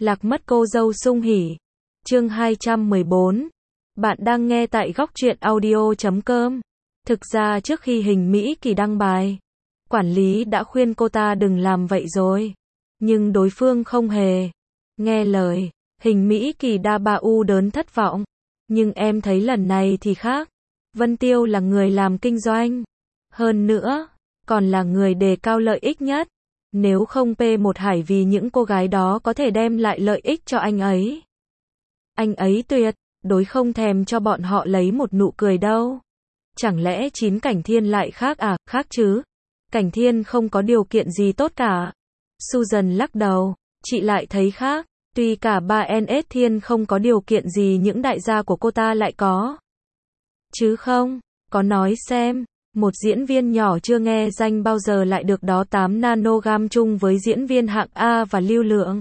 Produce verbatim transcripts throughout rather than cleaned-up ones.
Lạc mất cô dâu sung hỉ. Chương hai trăm mười bốn. Bạn đang nghe tại góc truyện audio chấm com. Thực ra trước khi Hình Mỹ Kỳ đăng bài, quản lý đã khuyên cô ta đừng làm vậy rồi. Nhưng đối phương không hề nghe lời. Hình Mỹ Kỳ đa ba u đớn thất vọng. Nhưng em thấy lần này thì khác. Vân Tiêu là người làm kinh doanh. Hơn nữa, còn là người đề cao lợi ích nhất. Nếu không P một Hải vì những cô gái đó có thể đem lại lợi ích cho anh ấy. Anh ấy tuyệt đối không thèm cho bọn họ lấy một nụ cười đâu. Chẳng lẽ chín Cảnh Thiên lại khác à? Khác chứ. Cảnh Thiên không có điều kiện gì tốt cả. Susan lắc đầu. Chị lại thấy khác. Tuy cả ba en ét Thiên không có điều kiện gì những đại gia của cô ta lại có. Chứ không, có nói xem. Một diễn viên nhỏ chưa nghe danh bao giờ lại được đó tám nanogam chung với diễn viên hạng A và lưu lượng.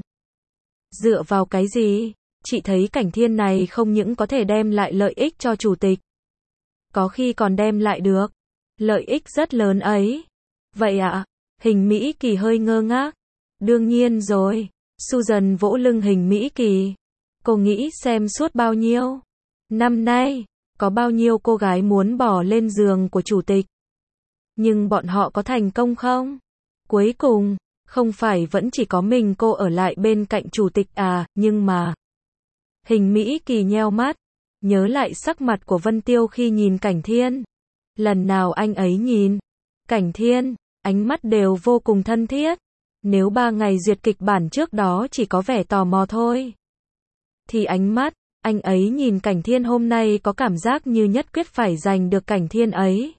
Dựa vào cái gì? Chị thấy Cảnh Thiên này không những có thể đem lại lợi ích cho chủ tịch. Có khi còn đem lại được lợi ích rất lớn ấy. Vậy ạ? À? Hình Mỹ Kỳ hơi ngơ ngác. Đương nhiên rồi. Susan vỗ lưng Hình Mỹ Kỳ. Cô nghĩ xem suốt bao nhiêu năm nay, có bao nhiêu cô gái muốn bỏ lên giường của chủ tịch. Nhưng bọn họ có thành công không? Cuối cùng, không phải vẫn chỉ có mình cô ở lại bên cạnh chủ tịch à, nhưng mà... Hình Mỹ Kỳ nheo mắt, nhớ lại sắc mặt của Vân Tiêu khi nhìn Cảnh Thiên. Lần nào anh ấy nhìn Cảnh Thiên, ánh mắt đều vô cùng thân thiết. Nếu ba ngày duyệt kịch bản trước đó chỉ có vẻ tò mò thôi, thì ánh mắt anh ấy nhìn Cảnh Thiên hôm nay có cảm giác như nhất quyết phải giành được Cảnh Thiên ấy.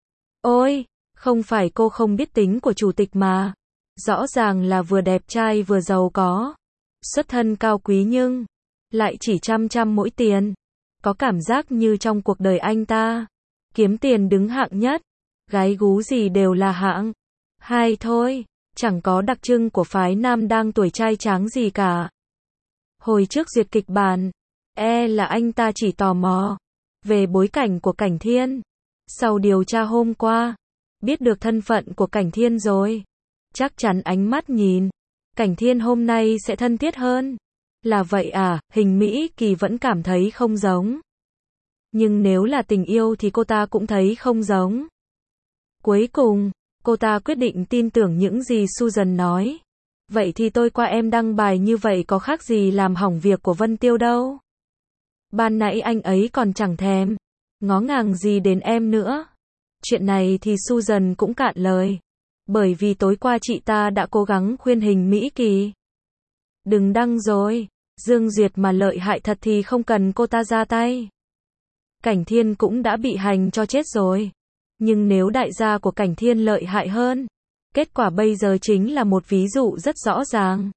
Ôi, không phải cô không biết tính của chủ tịch mà. Rõ ràng là vừa đẹp trai vừa giàu có. Xuất thân cao quý nhưng lại chỉ chăm chăm mỗi tiền. Có cảm giác như trong cuộc đời anh ta, kiếm tiền đứng hạng nhất. Gái gú gì đều là hạng hai thôi. Chẳng có đặc trưng của phái nam đang tuổi trai tráng gì cả. Hồi trước duyệt kịch bản, e là anh ta chỉ tò mò về bối cảnh của Cảnh Thiên. Sau điều tra hôm qua, biết được thân phận của Cảnh Thiên rồi. Chắc chắn ánh mắt nhìn Cảnh Thiên hôm nay sẽ thân thiết hơn. Là vậy à? Hình Mỹ Kỳ vẫn cảm thấy không giống. Nhưng nếu là tình yêu thì cô ta cũng thấy không giống. Cuối cùng, cô ta quyết định tin tưởng những gì Susan nói. Vậy thì tôi qua em đăng bài như vậy có khác gì làm hỏng việc của Vân Tiêu đâu. Ban nãy anh ấy còn chẳng thèm ngó ngàng gì đến em nữa. Chuyện này thì Susan cũng cạn lời. Bởi vì tối qua chị ta đã cố gắng khuyên Hình Mỹ Kỳ. Đừng đăng rồi. Dương Duyệt mà lợi hại thật thì không cần cô ta ra tay. Cảnh Thiên cũng đã bị hành cho chết rồi. Nhưng nếu đại gia của Cảnh Thiên lợi hại hơn, kết quả bây giờ chính là một ví dụ rất rõ ràng.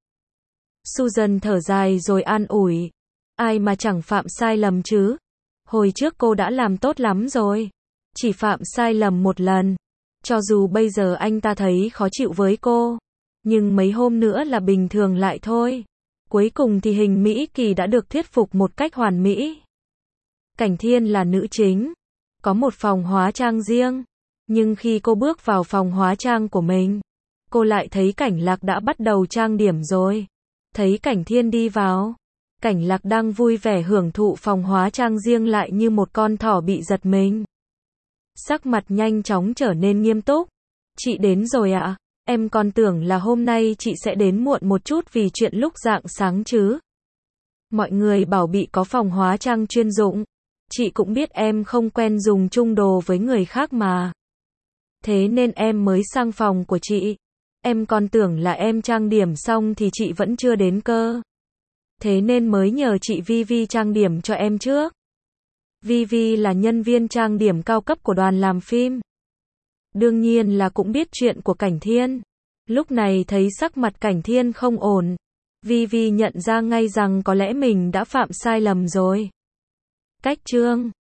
Susan thở dài rồi an ủi. Ai mà chẳng phạm sai lầm chứ. Hồi trước cô đã làm tốt lắm rồi. Chỉ phạm sai lầm một lần. Cho dù bây giờ anh ta thấy khó chịu với cô, nhưng mấy hôm nữa là bình thường lại thôi. Cuối cùng thì Hình Mỹ Kỳ đã được thuyết phục một cách hoàn mỹ. Cảnh Thiên là nữ chính, có một phòng hóa trang riêng. Nhưng khi cô bước vào phòng hóa trang của mình, cô lại thấy Cảnh Lạc đã bắt đầu trang điểm rồi. Thấy Cảnh Thiên đi vào, Cảnh Lạc đang vui vẻ hưởng thụ phòng hóa trang riêng lại như một con thỏ bị giật mình. Sắc mặt nhanh chóng trở nên nghiêm túc. Chị đến rồi ạ? À? Em còn tưởng là hôm nay chị sẽ đến muộn một chút vì chuyện lúc rạng sáng chứ. Mọi người bảo bị có phòng hóa trang chuyên dụng. Chị cũng biết em không quen dùng chung đồ với người khác mà. Thế nên em mới sang phòng của chị. Em còn tưởng là em trang điểm xong thì chị vẫn chưa đến cơ. Thế nên mới nhờ chị Vivi trang điểm cho em trước. Vivi là nhân viên trang điểm cao cấp của đoàn làm phim. Đương nhiên là cũng biết chuyện của Cảnh Thiên. Lúc này thấy sắc mặt Cảnh Thiên không ổn, Vivi nhận ra ngay rằng có lẽ mình đã phạm sai lầm rồi. Cách chương